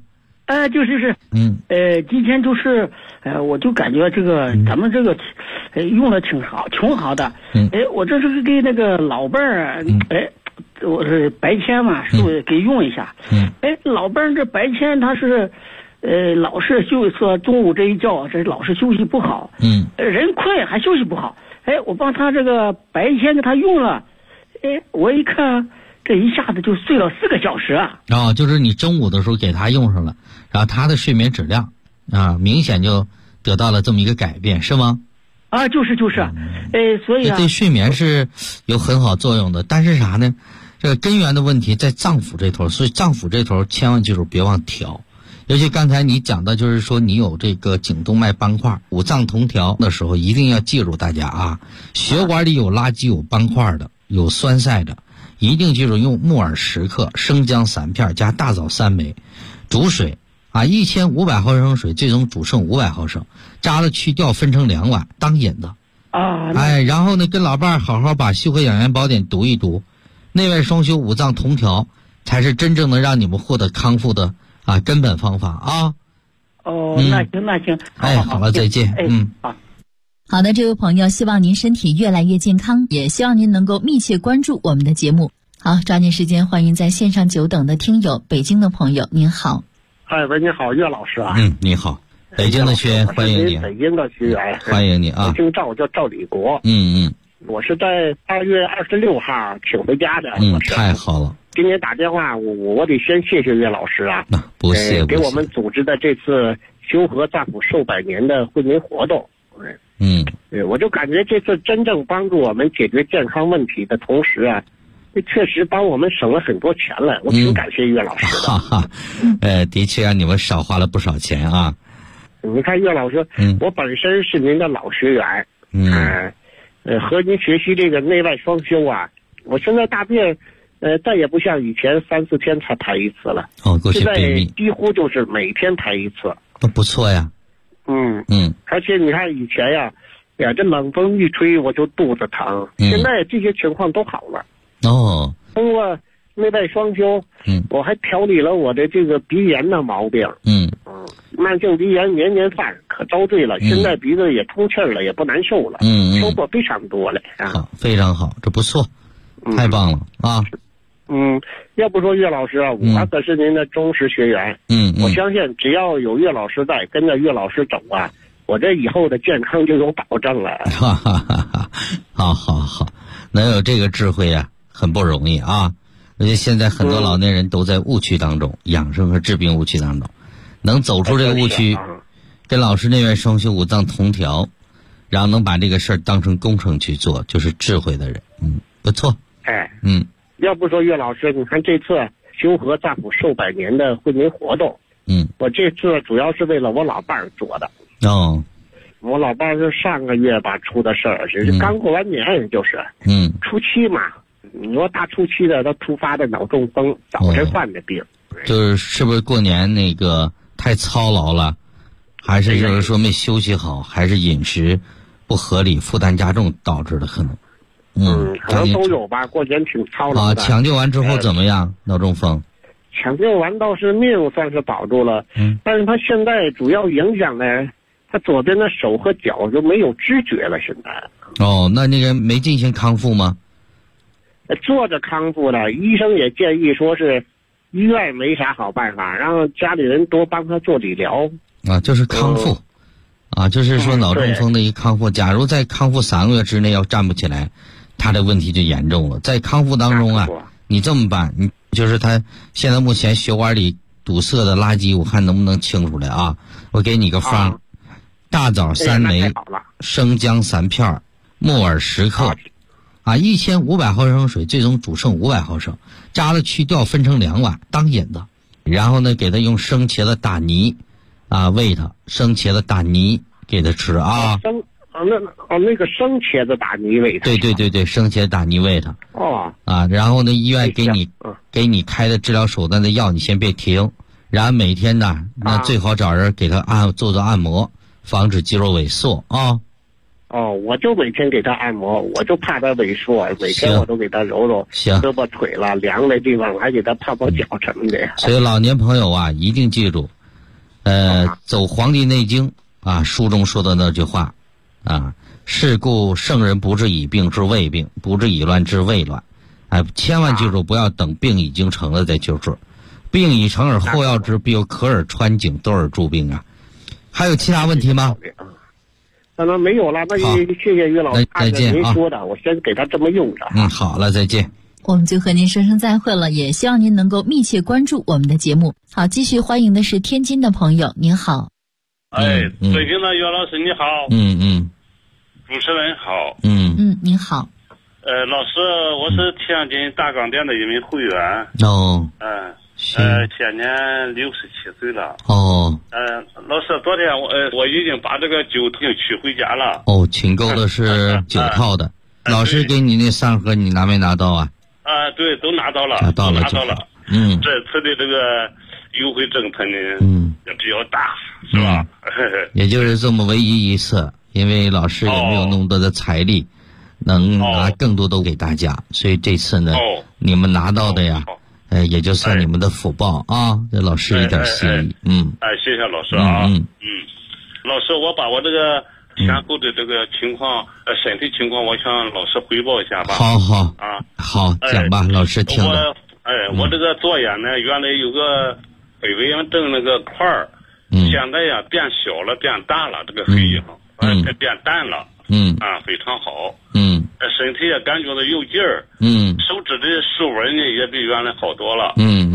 Speaker 9: 就是，今天就是，我就感觉这个咱们这个，用的挺好的。我这是给那个老伴儿，我是白天嘛，是不是给用一下？老伴儿这白天他是，老是就说中午这一觉，这老是休息不好。人困还休息不好。我帮他这个白天给他用了，我一看。这一下子就睡了4个小时啊！
Speaker 5: 就是你中午的时候给他用上了，然后他的睡眠质量明显就得到了这么一个改变，是吗？
Speaker 9: 就是，所以
Speaker 5: 对睡眠是有很好作用的。但是啥呢？这个根源的问题在脏腑这头，所以脏腑这头千万记住别忘调。尤其刚才你讲的就是说你有这个颈动脉斑块，五脏同调的时候，一定要记住大家血管里有垃圾、有斑块的、有栓塞的。一定记住用木耳10克、生姜3片加大枣3枚，煮水1500毫升水，最终煮剩500毫升，渣了去掉，分成2碗当饮的。然后呢，跟老伴儿好好把《修和养元宝典》读一读，内外双修、五脏同调，才是真正能让你们获得康复的根本方法
Speaker 9: 那行。
Speaker 5: 好了，再见。
Speaker 4: 好的，这位朋友，希望您身体越来越健康，也希望您能够密切关注我们的节目。好，抓紧时间，欢迎在线上久等的听友，北京的朋友，您好。
Speaker 10: 喂，你好，岳老师啊。
Speaker 5: 你好，北京的学员欢迎你。
Speaker 10: 北京的学员
Speaker 5: 欢迎你啊。
Speaker 10: 姓赵，叫赵立国。我是在2月26号请回家的。
Speaker 5: 太好了。
Speaker 10: 今天打电话，我得先谢谢岳老师啊。
Speaker 5: 不谢。
Speaker 10: 给我们组织的这次修和脏腑寿100年的惠民活动。我就感觉这次真正帮助我们解决健康问题的同时确实帮我们省了很多钱了，我挺感谢岳老师
Speaker 5: 的。的确让你们少花了不少钱啊。
Speaker 10: 你看岳老师，我本身是您的老学员，和您学习这个内外双修我现在大便再也不像以前3、4天才排一次了。
Speaker 5: 过去便秘，
Speaker 10: 现在几乎就是每天排一次。
Speaker 5: 不错呀。
Speaker 10: 而且你看以前这冷风一吹我就肚子疼，现在这些情况都好了。通过内外双修，我还调理了我的这个鼻炎的毛病。慢性鼻炎年年犯，可遭罪了。现在鼻子也通气了，也不难受了。收获非常多了
Speaker 5: 好，非常好，这不错，太棒了啊。
Speaker 10: 要不说岳老师我可是您的忠实学员。我相信只要有岳老师在，跟着岳老师走我这以后的健康就有保证了。
Speaker 5: 好，能有这个智慧很不容易啊。而且现在很多老年人都在误区当中，养生和治病误区当中，能走出这个误区，跟老师内外双修、五脏同调，然后能把这个事儿当成工程去做，就是智慧的人。不错。
Speaker 10: 要不说岳老师，你看这次修和脏腑寿100年的惠民活动，我这次主要是为了我老伴儿做的。我老伴儿是上个月出的事儿，是刚过完年，就是初七嘛。你说大初七的，他突发的脑中风，早晨犯的病。
Speaker 5: 是不是过年那个太操劳了，还是就是说没休息好，还是饮食不合理，负担加重导致的可能？
Speaker 10: 可能都有吧。过年挺操劳的。
Speaker 5: 抢救完之后怎么样？脑中风？
Speaker 10: 抢救完倒是命算是保住了，但是他现在主要影响呢，他左边的手和脚就没有知觉了。现在。
Speaker 5: 那个没进行康复吗？
Speaker 10: 做着康复了，医生也建议说是医院没啥好办法，让家里人多帮他做理疗。
Speaker 5: 就是康复。就是说脑中风的一个康复，假如在康复3个月之内要站不起来，他的问题就严重了。在康复当中你这么办，你就是他现在目前血管里堵塞的垃圾，我看能不能清出来我给你个方，大枣3枚，生姜3片，木耳10克，1500毫升水，最终煮剩500毫升，渣了去掉，分成2碗当饮的。然后呢，给他用生茄子打泥喂他，生茄子打泥给他吃
Speaker 10: 那个生茄子打泥喂他。
Speaker 5: 对，生茄子打泥喂他。然后呢，医院给你开的治疗手段的药你先别停，然后每天呢，那最好找人给他做按摩，防止肌肉萎缩
Speaker 10: 我就每天给他按摩，我就怕他萎缩，每天我都给他揉揉胳膊腿了，凉的地方还给他泡脚什么的。
Speaker 5: 所以老年朋友一定记住， 走《黄帝内经》啊，书中说的那句话啊，是故圣人不治已病治未病，不治已乱治未乱。哎，千万记住，不要等病已经成了再救治，病已成而后要治，必有可而穿井，多而助病啊。还有其他问题吗？
Speaker 10: 那没有了，那就谢谢于老师。
Speaker 5: 再见啊！
Speaker 10: 您说的，我先给他这么用着。
Speaker 5: 好了，再见。
Speaker 4: 我们就和您说声再会了，也希望您能够密切关注我们的节目。好，继续欢迎的是天津的朋友，您好。
Speaker 6: 北京的于老师你好。主持人好。
Speaker 4: 您好。
Speaker 6: 老师，我是天津大港店的一名会员。现年67岁了。老师，昨天我已经把这个9套取回家了。
Speaker 5: 请购的是9套的。老师给你那3盒，你拿没拿到啊？
Speaker 6: 对，都拿到了。
Speaker 5: 拿到了。
Speaker 6: 这次的这个优惠政策呢，也比较大，是吧？
Speaker 5: 也就是这么唯一一次，因为老师也没有那么多的财力，能拿更多的给大家，所以这次呢，你们拿到的呀，也就算你们的福报啊，这老师一点心意。
Speaker 6: 谢谢老师啊。老师，我把我这个前后的这个情况，身体情况，我向老师汇报一下吧。
Speaker 5: 好，讲吧，老师听了。
Speaker 6: 我这个左眼呢，原来有个北胃炎症那个块儿，现在呀变小了，变大了，这个黑影，变淡了，非常好。身体也感觉到有劲儿。手指的手纹呢也比原来好多了。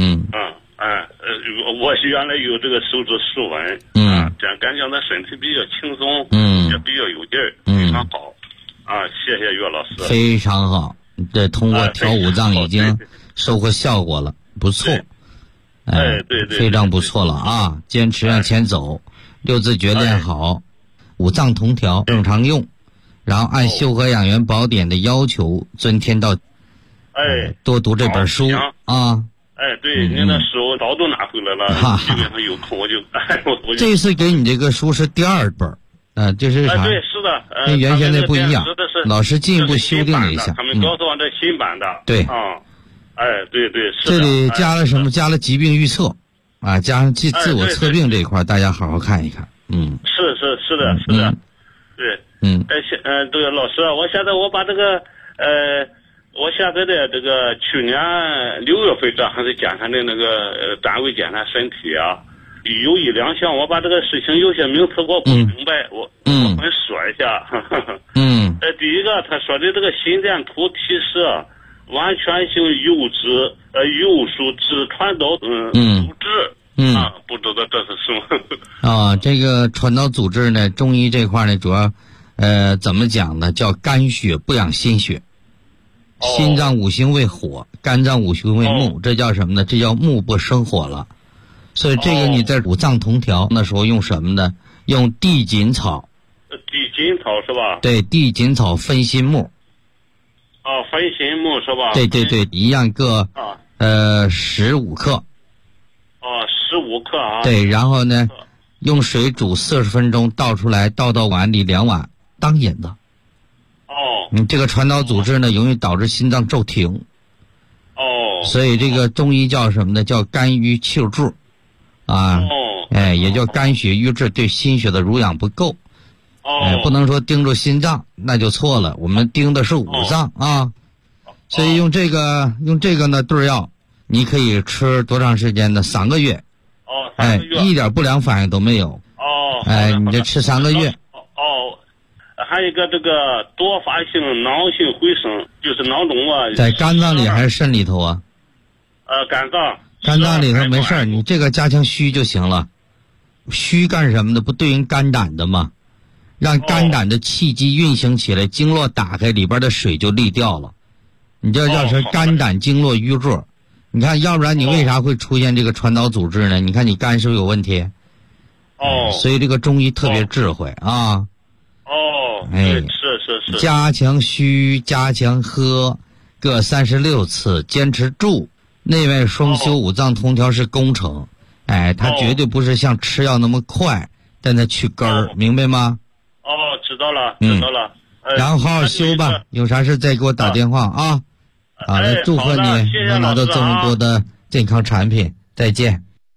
Speaker 6: 我原来有这个手指手纹，感觉到身体比较轻松，也比较有劲儿，非常好。谢谢岳老师。
Speaker 5: 非常好，这通过调5脏已经收获效果了，不错。
Speaker 6: 对，
Speaker 5: 非常不错了啊！坚持向前走，6字诀练好，5脏同调正常用，然后按《修和养元宝典》的要求遵天道。多读这本书啊！
Speaker 6: 对，您的书早都拿回来了，基本上有空我就
Speaker 5: 这次给你这个书是第2本，这是啥？
Speaker 6: 对，是的，
Speaker 5: 跟原先的不一样，老师进一步修订了一下。
Speaker 6: 他们告诉我这新版的。
Speaker 5: 对。
Speaker 6: 对，是的。
Speaker 5: 这里加了什么？加了疾病预测，加上自我测病这一块，大家好好看一看。
Speaker 6: 是的。对。这个老师，我现在我把这个我现在的这个去年6月份这还是检查的那个单位检查身体啊，有1、2项，我把这个事情有些名词我不明白，我们说一下。第一个他说的这个心电图提示完全性右属指传导组织。不知道这是什么。
Speaker 5: 这个传导组织呢，中医这块呢，主要怎么讲呢？叫肝血不养心血。心脏五行为火，肝脏五行为木，这叫什么呢？这叫木不生火了。所以这个你在5脏同调那时候用什么呢？用地锦草。
Speaker 6: 地锦草是吧？
Speaker 5: 对，地锦草分心木。
Speaker 6: 分心木是吧？
Speaker 5: 对，一样各15克。
Speaker 6: 15克啊。
Speaker 5: 对，然后呢，用水煮40分钟，倒出来，倒到碗里2碗当饮的。这个传导组织呢，容易导致心脏骤停。所以这个中医叫什么呢？叫肝郁气滞也叫肝血瘀滞，对心血的濡养不够。不能说盯住心脏，那就错了。我们盯的是5脏啊。所以用这个呢对药，你可以吃多长时间呢？3个月。
Speaker 6: 3个月。
Speaker 5: 一点不良反应都没有。你就吃3个月。
Speaker 6: 还有一个这个多发性脑性回声，就是脑肿啊。
Speaker 5: 在肝脏里还是肾里头啊？
Speaker 6: 肝脏。
Speaker 5: 肝脏里头没事，你这个加强虚就行了。虚干什么的？不对应肝胆的吗？让肝胆的气机运行起来，经络打开，里边的水就沥掉了。你这叫是肝胆经络瘀滞。你看，要不然你为啥会出现这个传导组织呢？你看你肝是不是有问题？所以这个中医特别智慧啊。
Speaker 6: 是。
Speaker 5: 加强虚，加强喝，各36次，坚持住。内外双修5脏同调是工程，它绝对不是像吃药那么快，但它去根儿，明白吗？
Speaker 6: 知道了。
Speaker 5: 然后好好修吧，有啥事再给我打电话啊。好了，祝贺你能拿到这么多的健康产品，再见。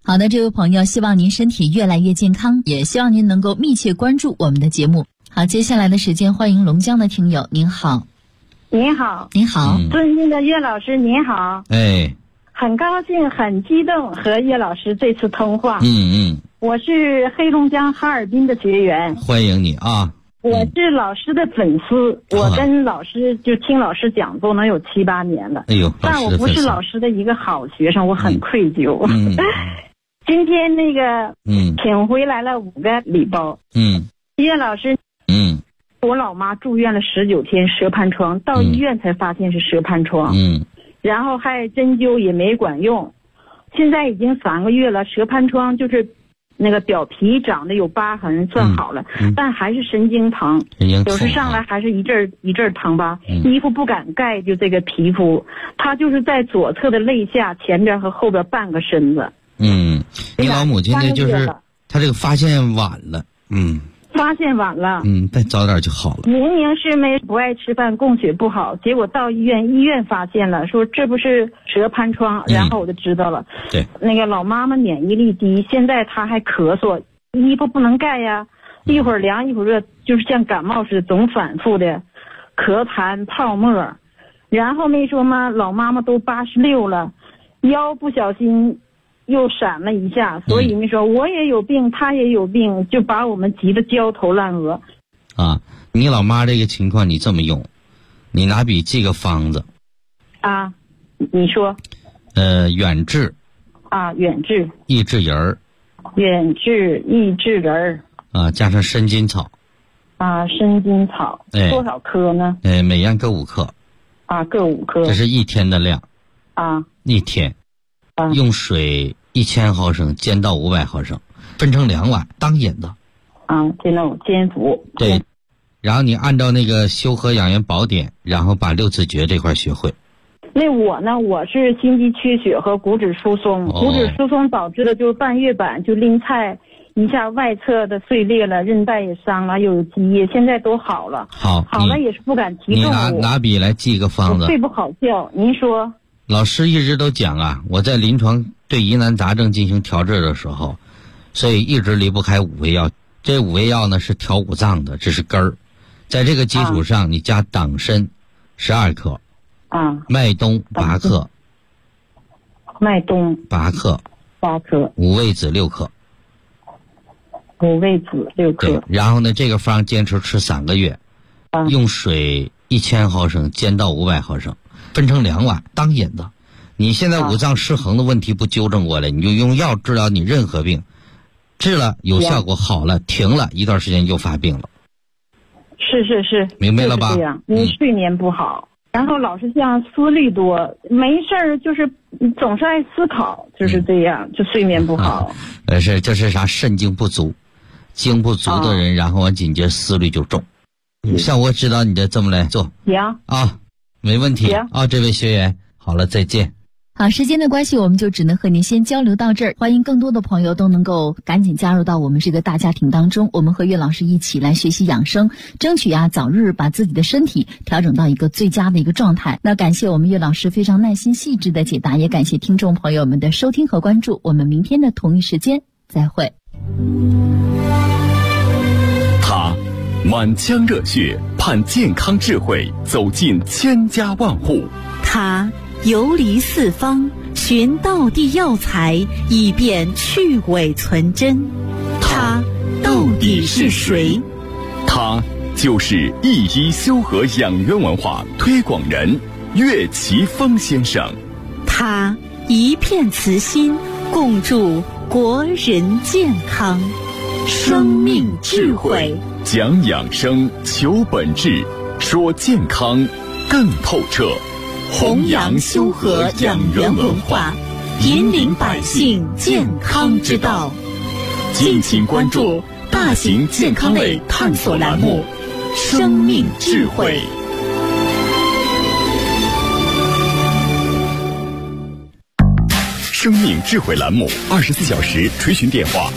Speaker 4: 好的，这位朋友，希望您身体越来越健康，也希望您能够密切关注我们的节目。好，接下来的时间，欢迎龙江的听友，您好。
Speaker 11: 您好，
Speaker 4: 您好，
Speaker 11: 尊敬的岳老师，您好。很高兴，很激动和岳老师这次通话。我是黑龙江哈尔滨的学员，
Speaker 5: 欢迎你啊。
Speaker 11: 我是老师的粉丝，我跟老师就听老师讲座能有7、8年了。但我不是老师的一个好学生，我很愧疚。今天那个请回来了5个礼包。岳老师，我老妈住院了19天，舌盘疮，到医院才发现是舌盘疮。然后还针灸也没管用，现在已经3个月了，舌盘疮就是那个表皮长得有疤痕，算好了，但还是神经疼，有时上来还是一阵一阵疼吧。衣服不敢盖，就这个皮肤，它就是在左侧的肋下前边和后边半个身子。
Speaker 5: 你老母亲呢，就是她这个发现晚了，
Speaker 11: 发现晚了，
Speaker 5: 再早点就好了。
Speaker 11: 明明是不爱吃饭，供血不好，结果到医院发现了，说这不是舌盘疮，然后我就知道了。
Speaker 5: 对，
Speaker 11: 那个老妈妈免疫力低，现在她还咳嗽，衣服不能盖呀，一会儿凉一会儿热，就是像感冒似的，总反复的咳痰泡沫。然后没说嘛，老妈妈都86了，腰不小心又闪了一下，所以你说我也有病，他也有病，就把我们急得焦头烂额。
Speaker 5: 你老妈这个情况你这么用，你拿笔记个方子。
Speaker 11: 你说。
Speaker 5: 远志。
Speaker 11: 远志。
Speaker 5: 益智仁儿。
Speaker 11: 远志益智仁儿。
Speaker 5: 加上生筋草。
Speaker 11: 生筋草。多少克呢？
Speaker 5: 每样各5克。
Speaker 11: 各5克。
Speaker 5: 这是1天的量。1天。用水1000毫升煎到500毫升，分成2碗当饮的。
Speaker 11: 就那种煎服。
Speaker 5: 对，然后你按照那个修和养元宝典，然后把6字诀这块学会。
Speaker 11: 那我呢，我是心肌缺血和骨质疏松，骨质疏松导致的就是半月板就拎菜一下外侧的碎裂了，韧带也伤了，又有积液，现在都好了。好了也是不敢提重物。
Speaker 5: 你拿笔来记个方子。
Speaker 11: 睡不好觉，您说。
Speaker 5: 老师一直都讲我在临床对疑难杂症进行调治的时候，所以一直离不开5味药。这5味药呢是调5脏的，这是根儿。在这个基础上，你加党参12克，麦冬8克，
Speaker 11: 麦冬
Speaker 5: 8克
Speaker 11: ，8克，
Speaker 5: 五味子6克，
Speaker 11: 五味子6克。
Speaker 5: 对，然后呢，这个方坚持吃3个月，用水1000毫升煎到500毫升，分成2碗当饮的。你现在五脏失衡的问题不纠正过来，你就用药治疗你任何病，治了有效果好了，停了一段时间又发病了。
Speaker 11: 是，
Speaker 5: 明白了吧？
Speaker 11: 这样，你睡眠不好，然后老是这样思虑多，没事儿就是总是爱思考，就是这样，就睡眠不好。
Speaker 5: 这是啥？肾精不足，精不足的人，然后完紧接思虑就重。像我指导你的这么来做。
Speaker 11: 行
Speaker 5: 没问题这位学员，好了，再见。
Speaker 4: 好，时间的关系，我们就只能和您先交流到这儿。欢迎更多的朋友都能够赶紧加入到我们这个大家庭当中，我们和岳老师一起来学习养生，争取早日把自己的身体调整到一个最佳的一个状态。那感谢我们岳老师非常耐心细致的解答，也感谢听众朋友们的收听和关注。我们明天的同一时间再会。
Speaker 2: 他满腔热血，盼健康智慧走进千家万户。
Speaker 3: 他游离四方，寻道地药材，以便去伪存真。他到底是谁？
Speaker 2: 他就是一医修和养元文化推广人岳奇峰先生。
Speaker 3: 他一片慈心，共筑国人健康。生命智慧，
Speaker 2: 讲养生，求本质，说健康更透彻。
Speaker 3: 弘扬修和养元文化，引领百姓健康之道。敬请关注大型健康类探索栏目《生命智慧》。
Speaker 2: 生命智慧栏目24小时垂询电话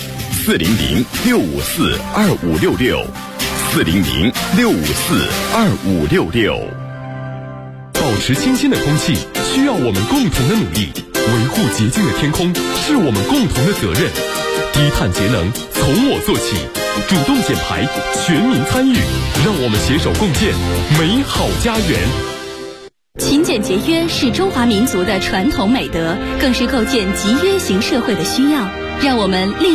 Speaker 2: ：400-654-2566，400-654-2566。保持清新的空气，需要我们共同的努力。
Speaker 12: 维护洁净的天空是我们共同的责任。低碳节能从我做起，主动减排，全民参与，让我们携手共建美好家园。
Speaker 1: 勤俭节约是中华民族的传统美德，更是构建集约型社会的需要。让我们立